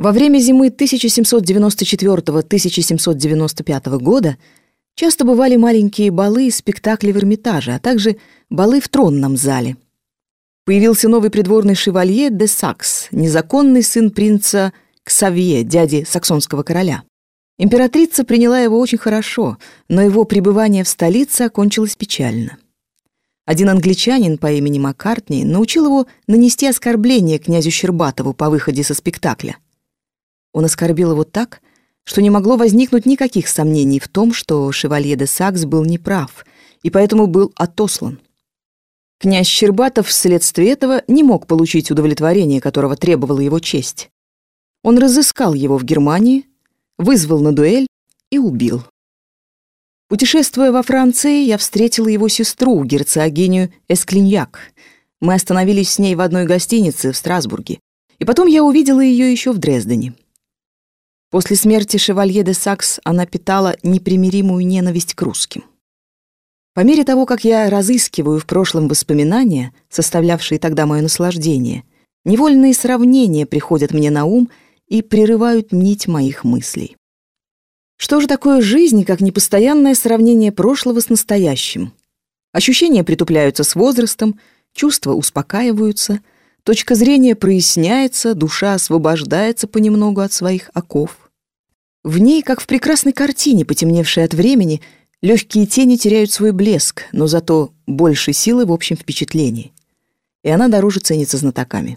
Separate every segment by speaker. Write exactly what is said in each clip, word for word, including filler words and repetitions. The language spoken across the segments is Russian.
Speaker 1: Во время зимы тысяча семьсот девяносто четвёртого — тысяча семьсот девяносто пятого года часто бывали маленькие балы и спектакли в Эрмитаже, а также балы в тронном зале. Появился новый придворный шевалье де Сакс, незаконный сын принца Ксавье, дяди саксонского короля. Императрица приняла его очень хорошо, но его пребывание в столице окончилось печально. Один англичанин по имени Маккартни научил его нанести оскорбление князю Щербатову по выходе со спектакля. Он оскорбил его так, что не могло возникнуть никаких сомнений в том, что шевалье де Сакс был неправ, и поэтому был отослан. Князь Щербатов вследствие этого не мог получить удовлетворение, которого требовала его честь. Он разыскал его в Германии, вызвал на дуэль и убил. Путешествуя во Франции, я встретила его сестру, герцогиню Эсклиньяк. Мы остановились с ней в одной гостинице в Страсбурге, и потом я увидела ее еще в Дрездене. После смерти шевалье де Сакс она питала непримиримую ненависть к русским. По мере того, как я разыскиваю в прошлом воспоминания, составлявшие тогда мое наслаждение, невольные сравнения приходят мне на ум и прерывают нить моих мыслей. Что же такое жизнь, как непостоянное сравнение прошлого с настоящим? Ощущения притупляются с возрастом, чувства успокаиваются, точка зрения проясняется, душа освобождается понемногу от своих оков. В ней, как в прекрасной картине, потемневшей от времени, легкие тени теряют свой блеск, но зато больше силы в общем впечатлении. И она дороже ценится знатоками.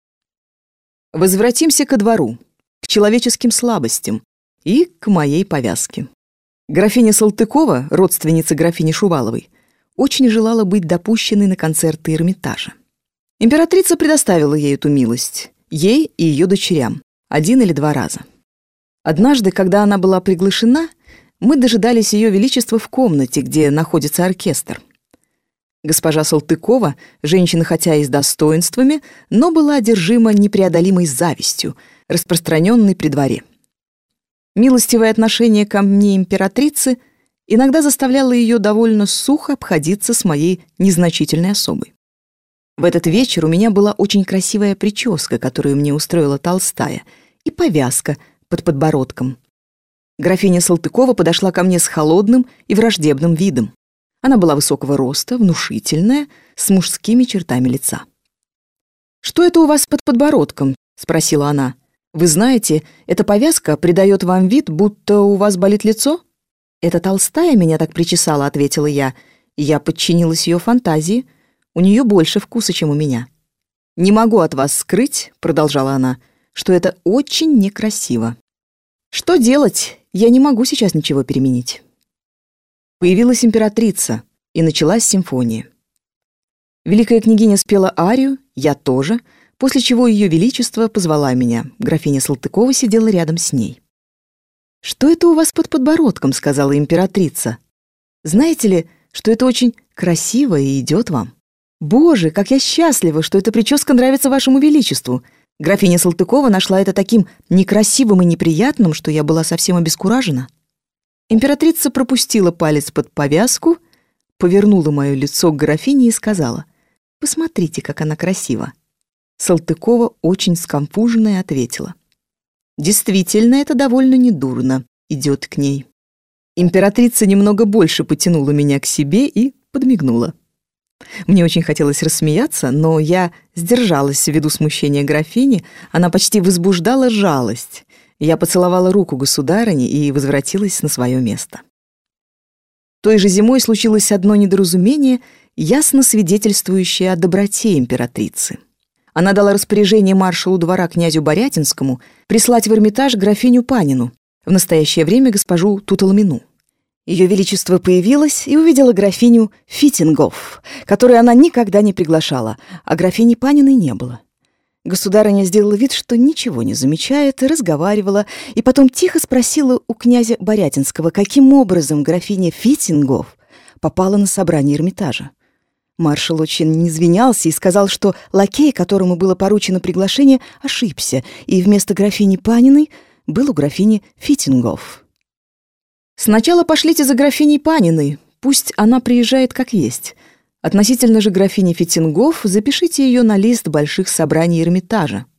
Speaker 1: Возвратимся ко двору, к человеческим слабостям и к моей повязке. Графиня Салтыкова, родственница графини Шуваловой, очень желала быть допущенной на концерты Эрмитажа. Императрица предоставила ей эту милость, ей и ее дочерям, один или два раза. Однажды, когда она была приглашена, мы дожидались ее величества в комнате, где находится оркестр. Госпожа Салтыкова, женщина хотя и с достоинствами, но была одержима непреодолимой завистью, распространенной при дворе. Милостивое отношение ко мне императрицы иногда заставляло ее довольно сухо обходиться с моей незначительной особой. В этот вечер у меня была очень красивая прическа, которую мне устроила Толстая, и повязка под подбородком. Графиня Салтыкова подошла ко мне с холодным и враждебным видом. Она была высокого роста, внушительная, с мужскими чертами лица. «Что это у вас под подбородком?» — спросила она. «Вы знаете, эта повязка придает вам вид, будто у вас болит лицо?» «Это Толстая меня так причесала», — ответила я, и я подчинилась ее фантазии. У нее больше вкуса, чем у меня. «Не могу от вас скрыть», — продолжала она, — «что это очень некрасиво. Что делать? Я не могу сейчас ничего переменить». Появилась императрица, и началась симфония. Великая княгиня спела арию, я тоже, после чего ее величество позвала меня. Графиня Салтыкова сидела рядом с ней. «Что это у вас под подбородком?» — сказала императрица. «Знаете ли, что это очень красиво и идет вам? Боже, как я счастлива, что эта прическа нравится вашему величеству!» Графиня Салтыкова нашла это таким некрасивым и неприятным, что я была совсем обескуражена. Императрица пропустила палец под повязку, повернула мое лицо к графине и сказала: «Посмотрите, как она красива». Салтыкова, очень сконфуженная, ответила: «Действительно, это довольно недурно идет к ней». Императрица немного больше потянула меня к себе и подмигнула. Мне очень хотелось рассмеяться, но я сдержалась ввиду смущения графини, она почти возбуждала жалость. Я поцеловала руку государыни и возвратилась на свое место. Той же зимой случилось одно недоразумение, ясно свидетельствующее о доброте императрицы. Она дала распоряжение маршалу двора князю Борятинскому прислать в Эрмитаж графиню Панину, в настоящее время госпожу Туталамину. Ее величество появилась и увидела графиню Фитингоф, которую она никогда не приглашала, а графини Паниной не было. Государыня сделала вид, что ничего не замечает, и разговаривала, и потом тихо спросила у князя Борятинского, каким образом графиня Фитингоф попала на собрание Эрмитажа. Маршал очень извинялся и сказал, что лакей, которому было поручено приглашение, ошибся, и вместо графини Паниной был у графини Фитингоф. «Сначала пошлите за графиней Паниной, пусть она приезжает как есть. Относительно же графини Фитингоф запишите ее на лист больших собраний Эрмитажа.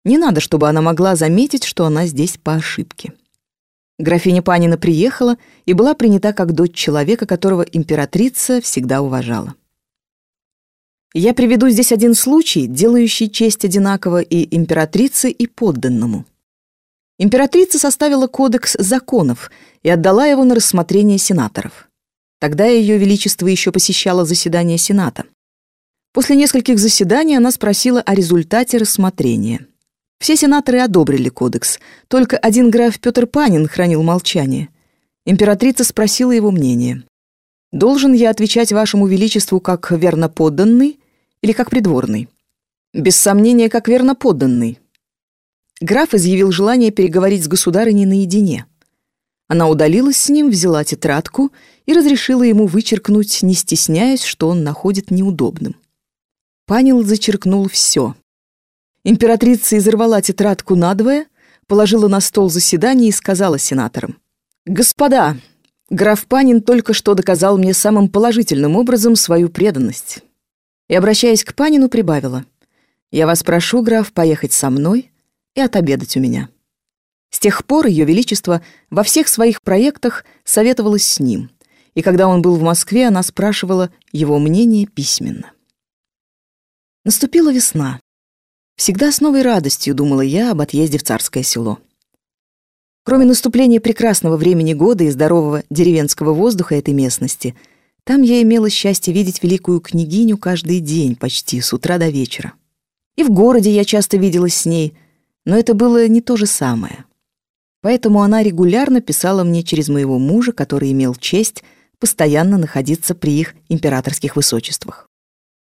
Speaker 1: Не надо, чтобы она могла заметить, что она здесь по ошибке. Графиня Панина приехала и была принята как дочь человека, которого императрица всегда уважала. Я приведу здесь один случай, делающий честь одинаково и императрице, и подданному. Императрица составила кодекс законов и отдала его на рассмотрение сенаторов. Тогда Ее Величество еще посещало заседания Сената. После нескольких заседаний она спросила о результате рассмотрения. Все сенаторы одобрили кодекс, только один граф Петр Панин хранил молчание. Императрица спросила его мнение. «Должен я отвечать Вашему Величеству как верноподданный или как придворный?» «Без сомнения, как верноподданный». Граф изъявил желание переговорить с государыней наедине. Она удалилась с ним, взяла тетрадку и разрешила ему вычеркнуть, не стесняясь, что он находит неудобным. Панин зачеркнул все. Императрица изорвала тетрадку надвое, положила на стол заседания и сказала сенаторам: «Господа, граф Панин только что доказал мне самым положительным образом свою преданность». И, обращаясь к Панину, прибавила: «Я вас прошу, граф, поехать со мной и отобедать у меня». С тех пор Ее Величество во всех своих проектах советовалось с ним, и когда он был в Москве, она спрашивала его мнение письменно. Наступила весна. Всегда с новой радостью думала я об отъезде в Царское Село. Кроме наступления прекрасного времени года и здорового деревенского воздуха этой местности, там я имела счастье видеть великую княгиню каждый день, почти с утра до вечера. И в городе я часто виделась с ней, но это было не то же самое. Поэтому она регулярно писала мне через моего мужа, который имел честь постоянно находиться при их императорских высочествах.